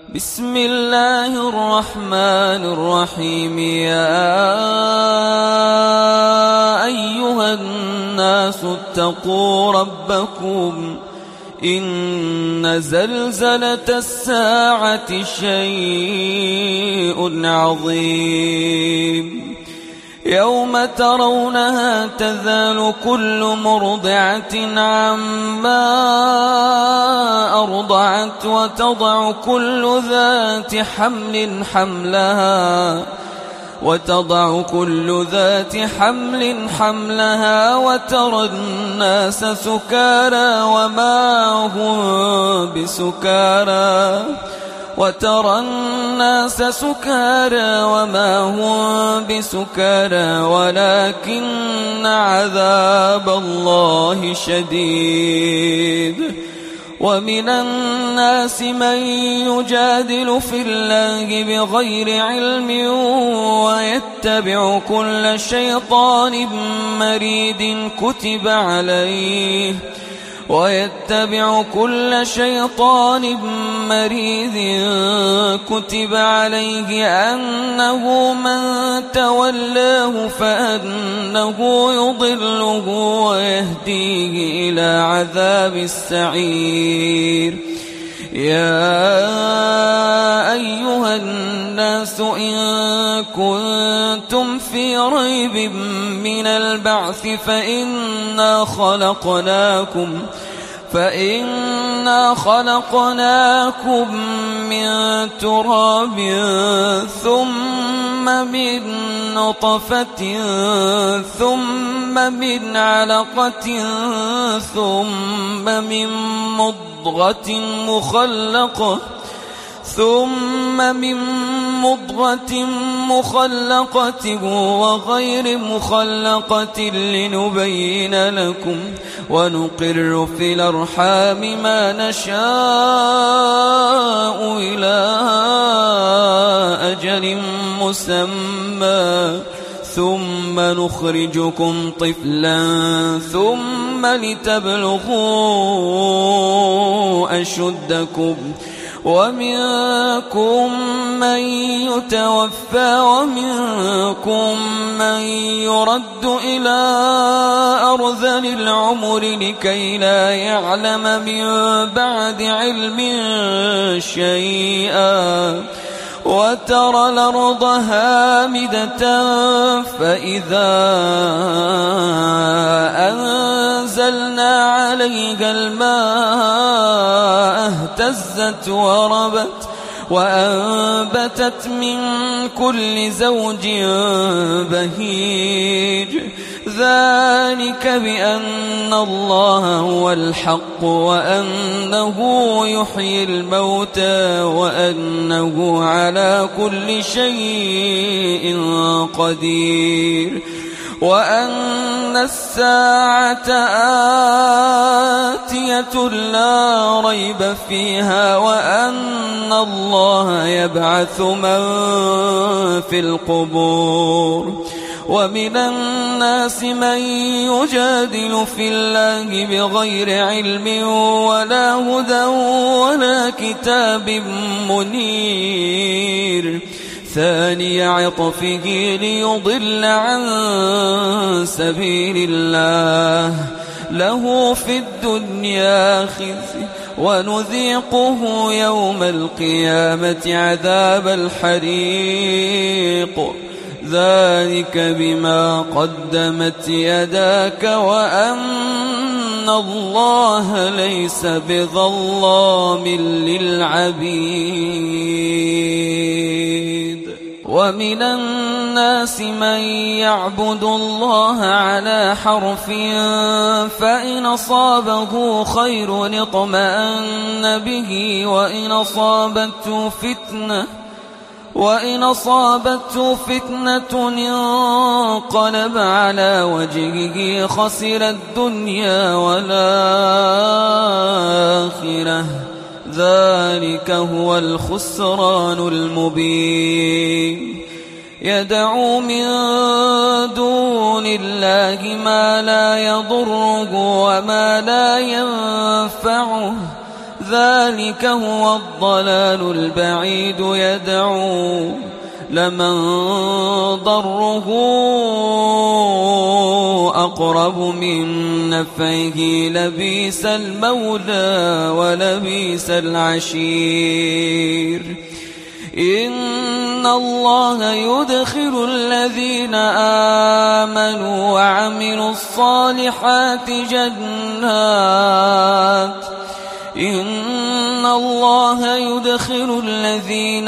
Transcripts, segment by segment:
بسم الله الرحمن الرحيم. يا أيها الناس اتقوا ربكم إن زلزلة الساعة شيء عظيم يوم ترونها تذهل كل مرضعة عما أرضعت وتضع كل ذات حمل حملها وترى الناس سكارى وما هم بسكارى ولكن عذاب الله شديد. ومن الناس من يجادل في الله بغير علم ويتبع كل شيطان مريد كتب عليه أنه من تولاه فأنه يضله ويهديه إلى عذاب السعير. يا أيها الناس إن كنتم في ريب من البعث فإنا خلقناكم من تراب ثم من نطفة ثم من علقة ثم من مضغة مخلقة وغير مخلقة لنبين لكم ونقر في الأرحام ما نشاء إلى أجل مسمى ثم نخرجكم طفلا ثم لتبلغوا أشدكم ومنكم من يتوفى ومنكم من يرد إلى أرذل العمر لكي لا يعلم من بعد علم شيئا. وترى الأرض هامدة فإذا أنزلنا عليها الماء اهتزت وربت وأنبتت من كل زوج بهيج. ذلك بأن الله هو الحق وأنه يحيي الموتى وأنه على كل شيء قدير وأن الساعة آتية لا ريب فيها وأن الله يبعث من في القبور. ومن الناس من يجادل في الله بغير علم ولا هدى ولا كتاب منير. ثاني عطفه ليضل عن سبيل الله له في الدنيا خزي ونذيقه يوم القيامة عذاب الحريق. ذلك بما قدمت يداك وأن الله ليس بظلام للعبيد. ومن الناس من يعبد الله على حرف فإن أصابه خير اطمأن به وإن أصابته فتنة انقلب على وجهه خسر الدنيا والآخرة. ذلك هو الخسران المبين. يدعو من دون الله ما لا يضره وما لا ينفعه ذلك هو الضلال البعيد يدعو لمن ضره أقرب من نفعه لبئس المولى ولبئس العشير إن الله يدخل الذين آمنوا وعملوا الصالحات إن الله يدخل الذين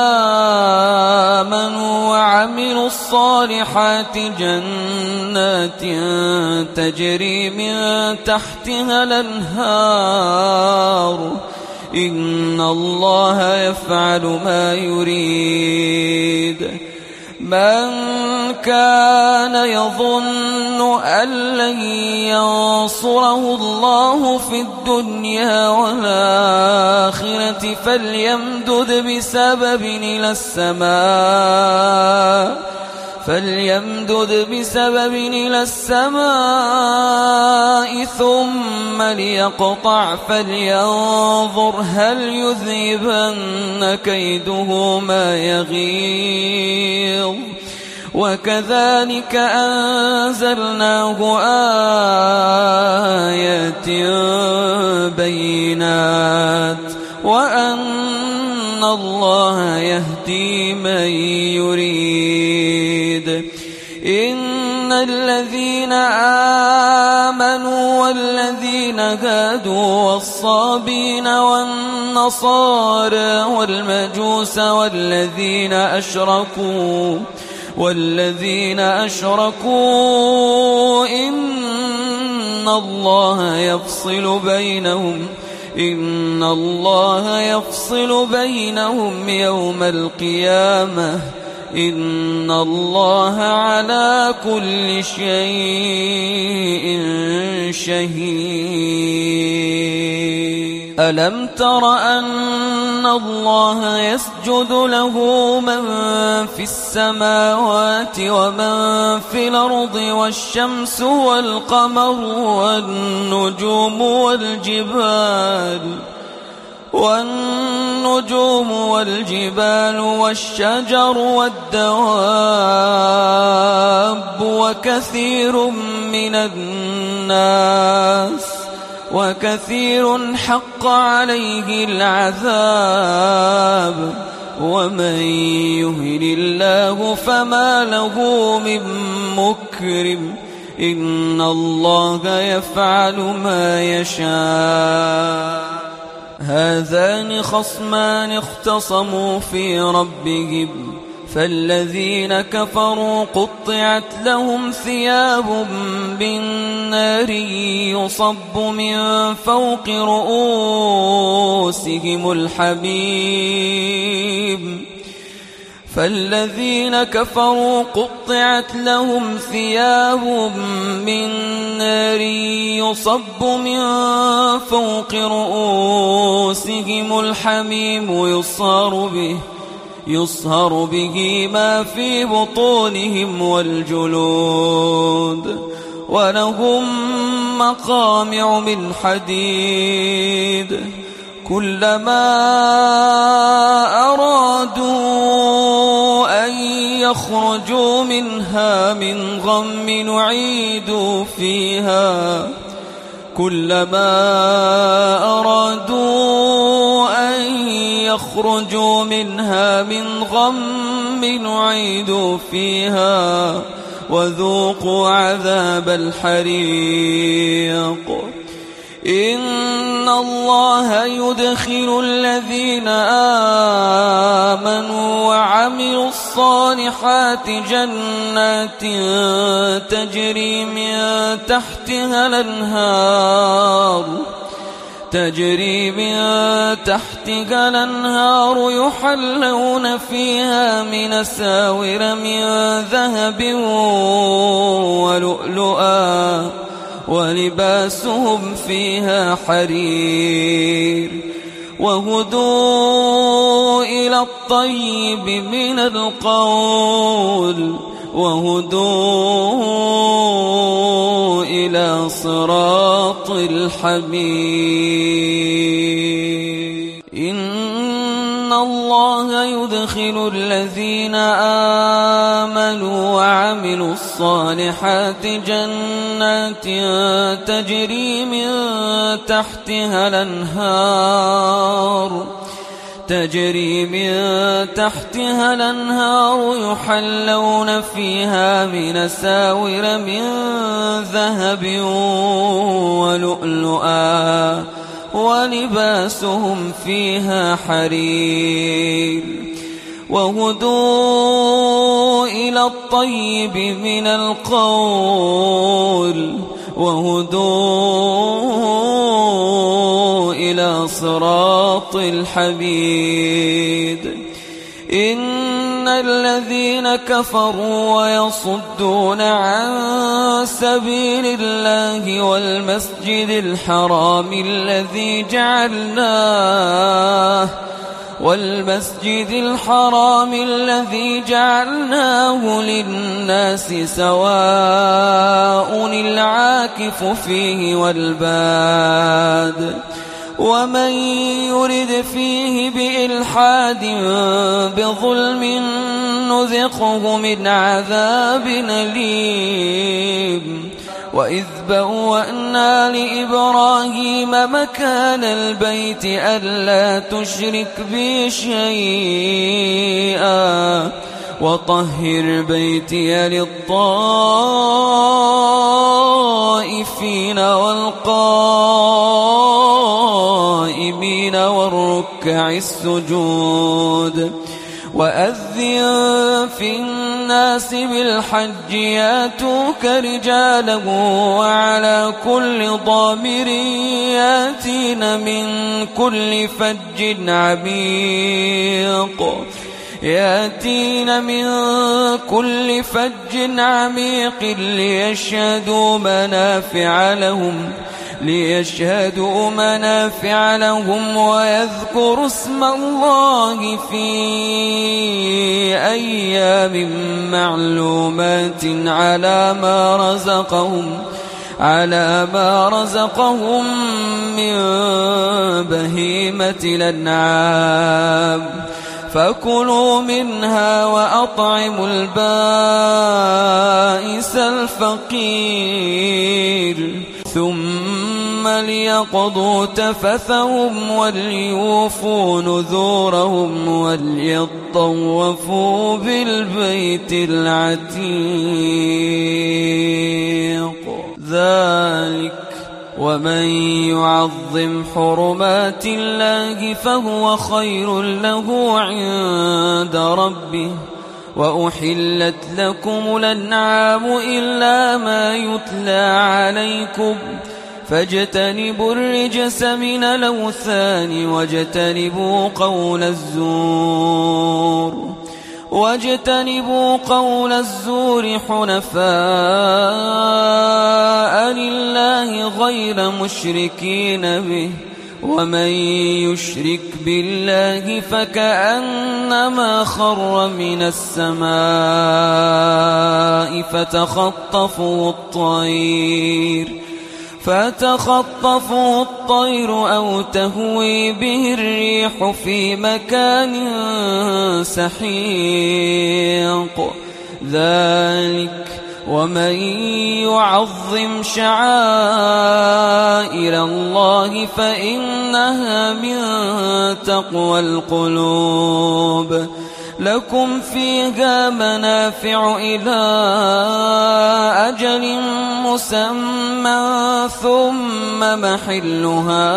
آمنوا وعملوا الصالحات جنات تجري من تحتها الأنهار إن الله يفعل ما يريد من كان يظن أن لن ينصره الله في الدنيا والآخرة فليمدد بسبب إلى السماء ثم ليقطع فلينظر هل يذهبن كيده ما يغيظ وكذلك أنزلناه آيات بينات وأن الله يهدي من يريد إن الذين آمنوا والذين هادوا والصابين والنصارى والمجوس والذين أشركوا إن الله يفصل بينهم يوم القيامة إن الله على كل شيء شهيد ألم تر أن الله يسجد له من في السماوات ومن في الأرض والشمس والقمر والنجوم والجبال والشجر والدواب وكثير حق عليه العذاب ومن يهن الله فما له من مكرم إن الله يفعل ما يشاء هذان خصمان اختصموا في ربهم فالذين كفروا قطعت لهم ثياب من نار يصب من فوق رؤوسهم الحميم فالذين كفروا قطعت لهم ثياب من نار يصب من فوق رؤوسهم الحميم يصهر به ما في بطونهم والجلود ولهم مقامع من حديد كلما أرادوا أن يخرجوا منها من غم نعيدوا فيها وذوقوا عذاب الحريق إن الله يدخل الذين آمنوا وعملوا الصالحات جنات تجري من تحتها الأنهار يحلون فيها من أساور من ذهب ولؤلؤا ولباسهم فيها حرير وهدوا إلى الطيب من القول وهدوا إلى صراط الحميد الله يدخل الذين آمنوا وعملوا الصالحات جنات تجري من تحتها الأنهار يحلون فيها من أساور من ذهب ولؤلؤا ولباسهم فيها حرير وهدوا إلى الطيب من القول وهدوا إلى صراط الحميد. إن الذين كفروا ويصدون عن سبيل الله والمسجد الحرام الذي جعلناه للناس سواء العاكف فيه والباد ومن يرد فيه بإلحاد بظلم نذقه من عذاب أليم. وإذ بوأنا لإبراهيم مكان البيت ألا تشرك بي شيئا وطهر بيتي للطائفين والقائمين والركع السجود. وأذن في الناس بالحج ياتوك رجالا وعلى كل ضامر ياتين من كل فج عميق ليشهدوا منافع لهم ويذكروا اسم الله في أيام معلومات على ما رزقهم من بهيمة الأنعام فكلوا منها وأطعموا البائس الفقير ثم ليقضوا تفثهم وليوفوا نذورهم وليطوفوا بالبيت العتيق. ذلك ومن يعظم حرمات الله فهو خير له عند ربه. وأحلت لكم الأنعام إلا ما يتلى عليكم فاجتنبوا الرجس من الأوثان واجتنبوا قول الزور حنفاء لله غير مشركين به ومن يشرك بالله فكأنما خر من السماء فتخطفه الطير أو تهوي به الريح في مكان سحيق. ذلك ومن يعظم شعائر الله فإنها من تقوى القلوب. لكم فيها منافع إلى أجل مسمى ثم محلها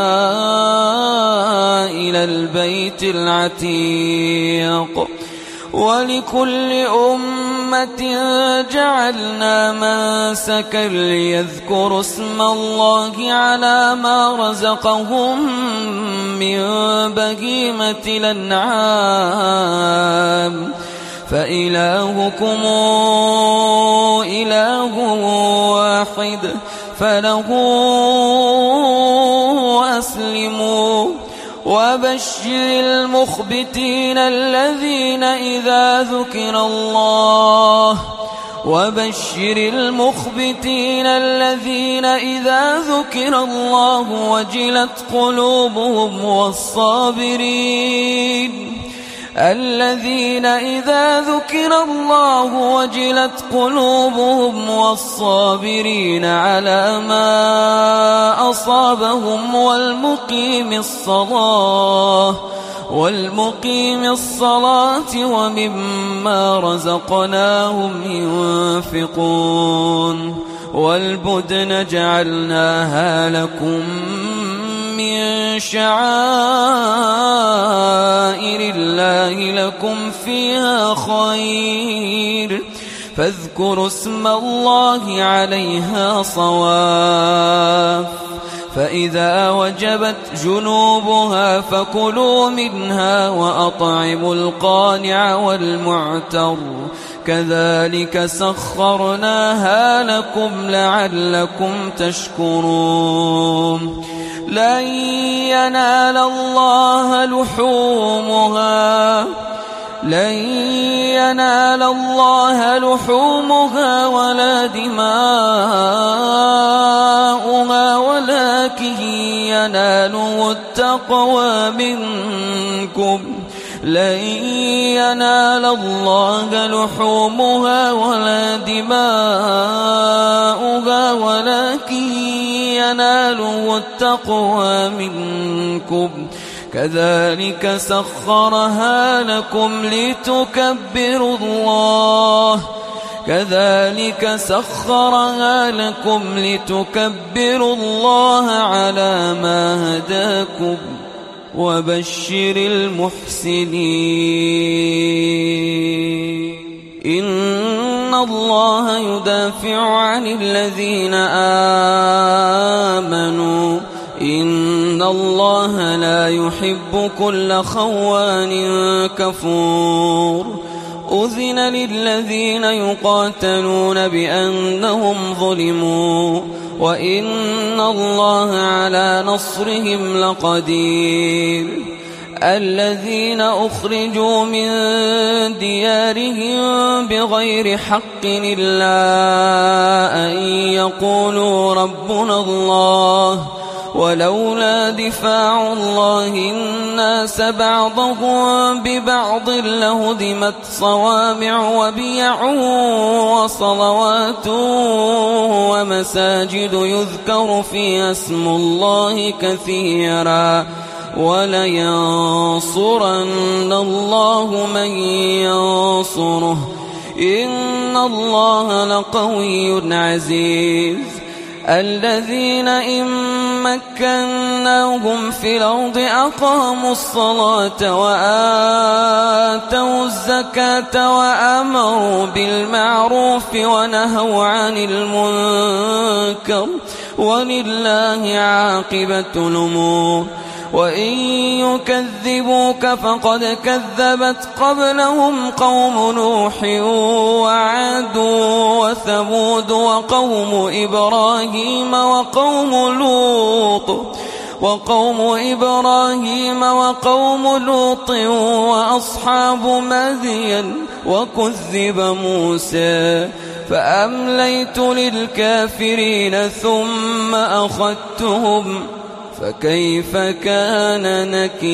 إلى البيت العتيق. ولكل أمة جعلنا منسكا ليذكروا اسم الله على ما رزقهم من بهيمة الأنعام فإلهكم إله واحد فله أسلموا. وبشر المخبتين الذين إذا ذكر الله وجلت قلوبهم الذين إذا ذكر الله وجلت قلوبهم والصابرين على ما أصابهم والمقيم الصلاة ومما رزقناهم ينفقون والبدن جعلناها لكم من شعائر الله لكم فيها خير فاذكروا اسم الله عليها صواف فإذا وجبت جنوبها فكلوا منها وأطعموا القانع والمعتر كذلك سخرناها لكم لعلكم تشكرون لن ينال الله لحومها ولا دماؤها ولكن يناله التقوى منكم لن ينال الله لحومها ولا دماؤها ولكن يناله التقوى منكم كذلك سخرها لكم لتكبروا الله على ما هداكم وبشر المحسنين إن الله يدافع عن الذين آمنوا إن الله لا يحب كل خوان كفور أذن للذين يقاتلون بأنهم ظلموا وإن الله على نصرهم لقدير الذين أخرجوا من ديارهم بغير حق إلا أن يقولوا ربنا الله ولولا دفاع الله الناس بعضهم ببعض لهدمت صوامع وبيع وصلوات ومساجد يذكر فيها اسم الله كثيرا ولينصرن الله من ينصره إن الله لقوي عزيز الذين إن مكناهم في الأرض أقاموا الصلاة وآتوا الزكاة وأمروا بالمعروف ونهوا عن المنكر ولله عاقبة الأمور وإن يكذبوك فقد كذبت قبلهم قوم نوح وعاد وثمود وقوم إبراهيم وقوم لوط وأصحاب مدين وكذب موسى فأمليت للكافرين ثم أخذتهم فكيف كان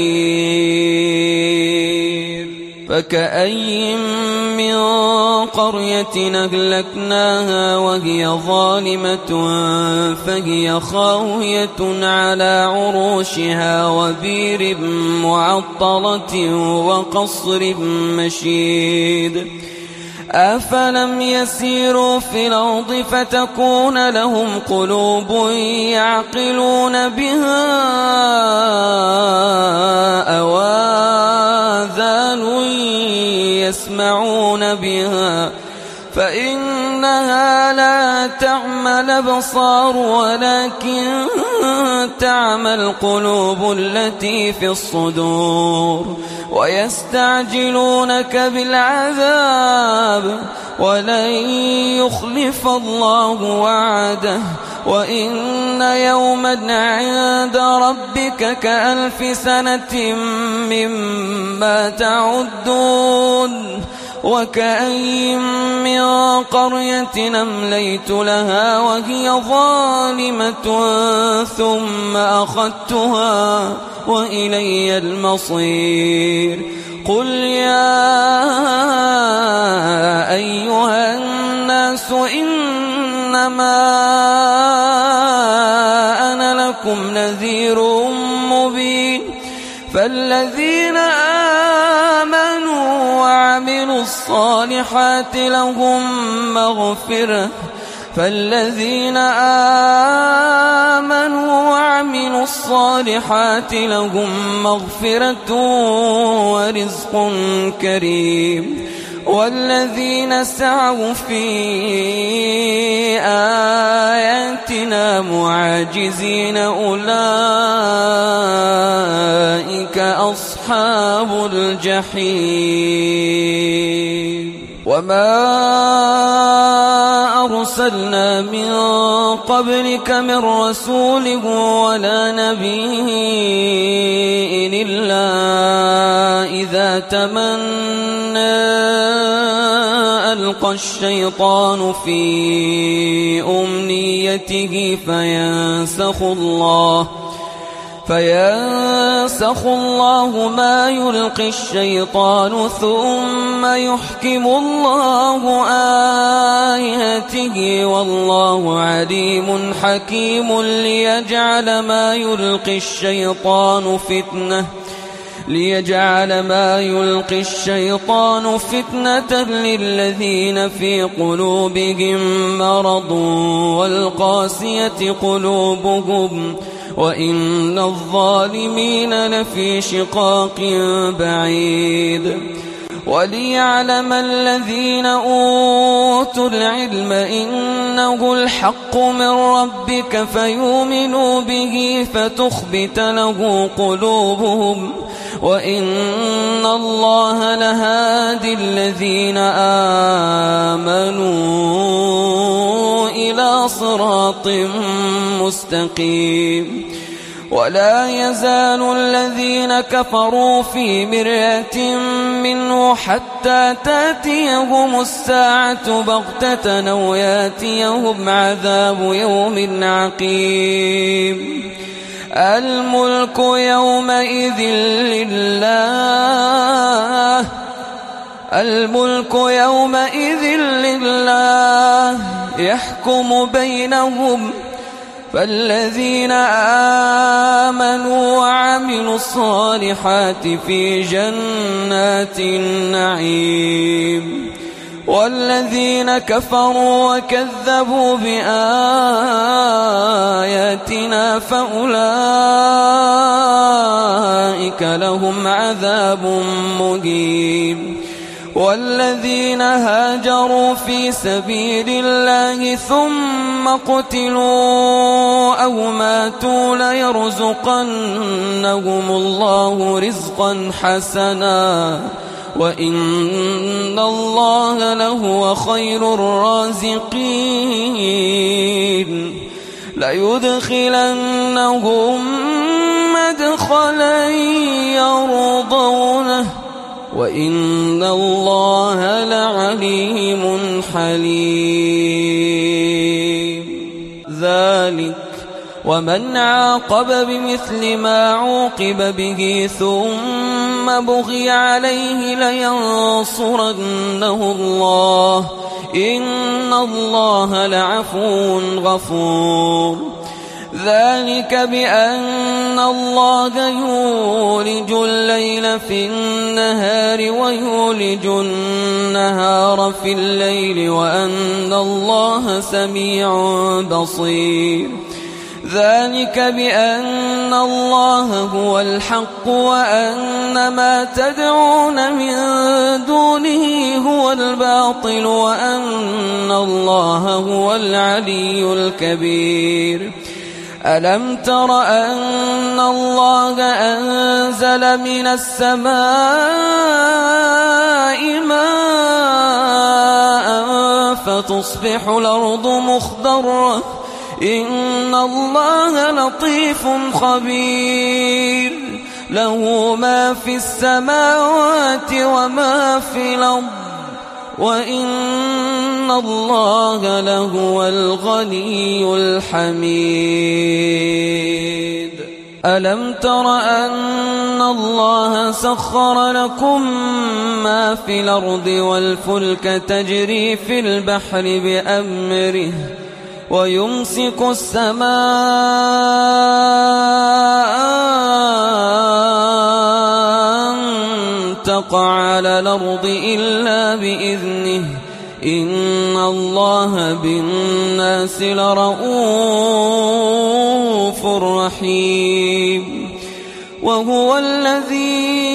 نكير فكأي من قرية أهلكناها وهي ظالمة فهي خاوية على عروشها وبير معطلة وقصر مشيد أفلم يسيروا في الأرض فتكون لهم قلوب يعقلون بها أو آذان يسمعون بها فإنها لا تعمى الأبصار ولكن تعمى القلوب التي في الصدور ويستعجلونك بالعذاب ولن يخلف الله وعده وإن يوما عند ربك كألف سنة مما تعدون وكأي من قرية أمليت لها وهي ظالمة ثم أخذتها وإلي المصير قل يا أيها الناس إنما أنا لكم نذير مبين فالذين آمنوا وعملوا الصالحات لهم مغفرة ورزق كريم والذين سعوا في آياتنا معاجزين أولئك أصحاب الجحيم وما أرسلنا من قبلك من رسول ولا نبي إلا إذا تمنى ألقى الشيطان في أمنيته فينسخ الله ما يلقي الشيطان ثم يحكم الله آياته والله عليم حكيم ليجعل ما يلقي الشيطان فتنة للذين في قلوبهم مرض والقاسية قلوبهم وإن الظالمين لفي شقاق بعيد وليعلم الذين أوتوا العلم إنه الحق من ربك فيؤمنوا به فتخبت له قلوبهم وإن الله لهادي الذين آمنوا إلى صراط مستقيم ولا يزال الذين كفروا في مرية منه حتى تأتيهم الساعة بغتة أو يأتيهم عذاب يوم عقيم الملك يومئذ لله يحكم بينهم فالذين آمنوا وعملوا الصالحات في جنات النعيم والذين كفروا وكذبوا بآياتنا فأولئك لهم عذاب مهين والذين هاجروا في سبيل الله ثم قتلوا أو ماتوا ليرزقنهم الله رزقا حسنا وإن الله لهو خير الرازقين ليدخلنهم مدخلا يرضونه وإن الله لعليم حليم ذلك ومن عاقب بمثل ما عوقب به ثم بغي عليه لينصرنه الله إن الله لعفو غفور ذلك بأن الله يولج الليل في النهار ويولج النهار في الليل وأن الله سميع بصير ذلك بأن الله هو الحق وأن ما تدعون من دونه هو الباطل وأن الله هو العلي الكبير ألم تر أن الله أنزل من السماء ماء فتصبح الأرض مخضرة إن الله لطيف خبير له ما في السماوات وما في الأرض وإن الله لهو الغني الحميد ألم تر أن الله سخر لكم ما في الأرض والفلك تجري في البحر بأمره ويمسك السماء أن تقع على الأرض إلا بإذنه إن الله بالناس لرؤوف رحيم وهو الذي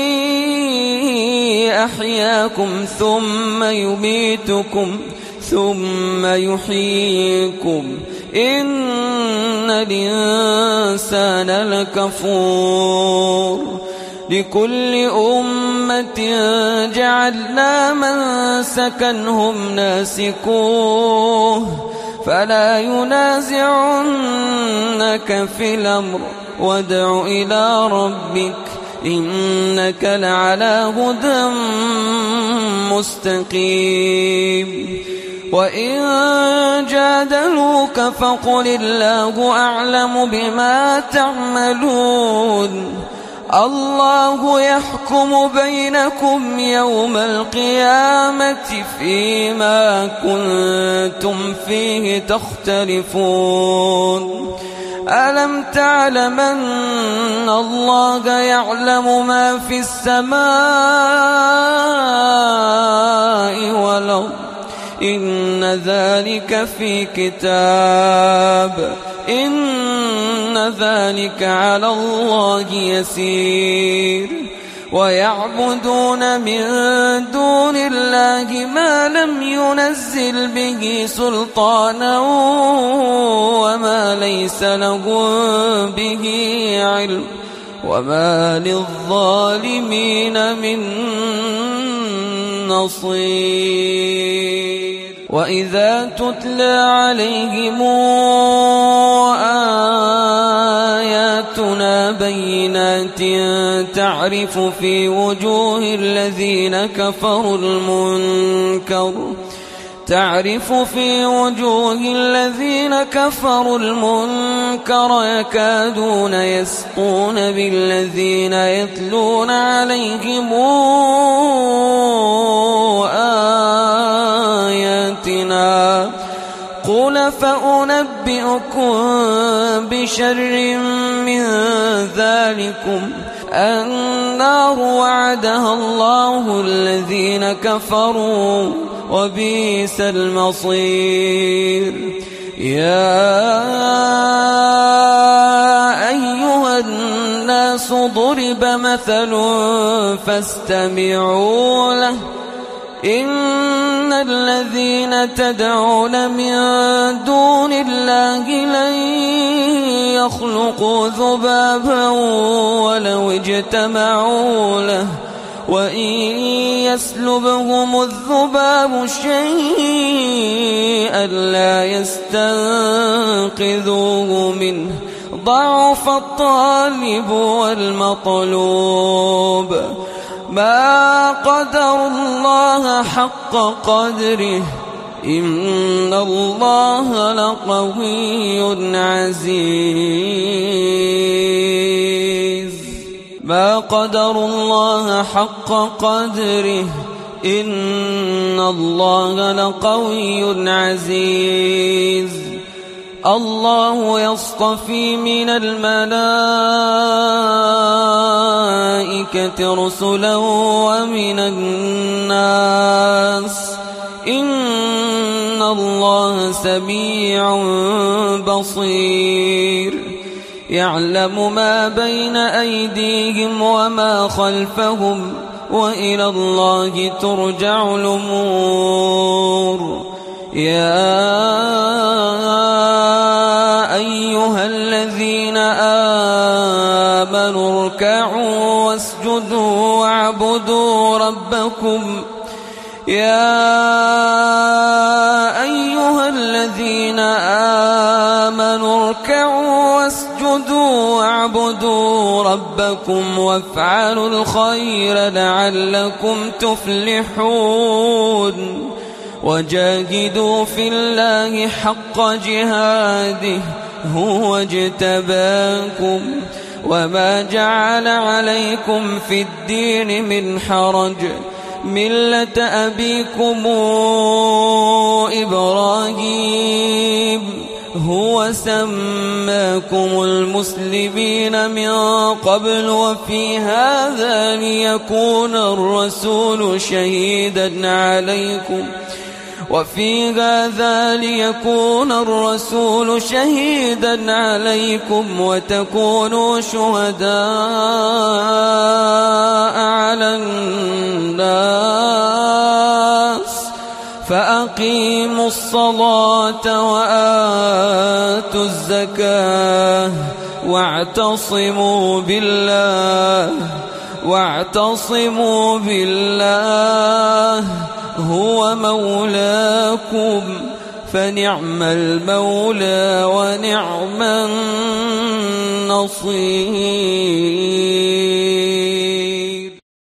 أحياكم ثم يميتكم ثم يحييكم إن الإنسان لكفور لكل أمة جعلنا منسكا هم ناسكوه فلا ينازعنك في الأمر وادع إلى ربك إنك لعلى هدى مستقيم وإن جادلوك فقل الله أعلم بما تعملون الله يحكم بينكم يوم القيامة فيما كنتم فيه تختلفون ألم تعلم أن الله يعلم ما في السماء والأرض إن ذلك في كتاب إن ذلك على الله يسير ويعبدون من دون الله ما لم ينزل به سلطانا وما ليس لهم به علم وما للظالمين من نصير وإذا تتلى عليهم آياتنا بينات تعرف في وجوه الذين كفروا المنكر يكادون يسقون بالذين يتلون عليهم آياتنا قل فأنبئكم بشر من ذلكم النار وعدها الله الذين كفروا وبئس المصير يا أيها الناس ضرب مثل فاستمعوا له إن الذين تدعون من دون الله لن يخلقوا ذبابا ولو اجتمعوا له وإن يسلبهم الذباب شيئا لا يستنقذوه منه ضعف الطالب والمطلوب ما قدر الله حق قدره إن الله لقوي عزيز ما قدر الله حق قدره إن الله لقوي عزيز الله يصطفي من الملائكة رسلا ومن الناس إن الله سميع بصير يعلم ما بين أيديهم وما خلفهم وإلى الله ترجع الأمور يا أيها الذين آمنوا اركعوا واسجدوا واعبدوا ربكم يا أيها الذين آمنوا اركعوا واسجدوا واعبدوا ربكم وافعلوا الخير لعلكم تفلحون وجاهدوا في الله حق جهاده هو اجتباكم وما جعل عليكم في الدين من حرج ملة أبيكم إبراهيم هو سماكم المسلمين من قبل وفي هذا ليكون الرسول شهيدا عليكم وتكونوا شهداء على الناس فأقيموا الصلاة وآتوا الزكاة واعتصموا بالله هو مولاكم فنعم المولى ونعم النصير.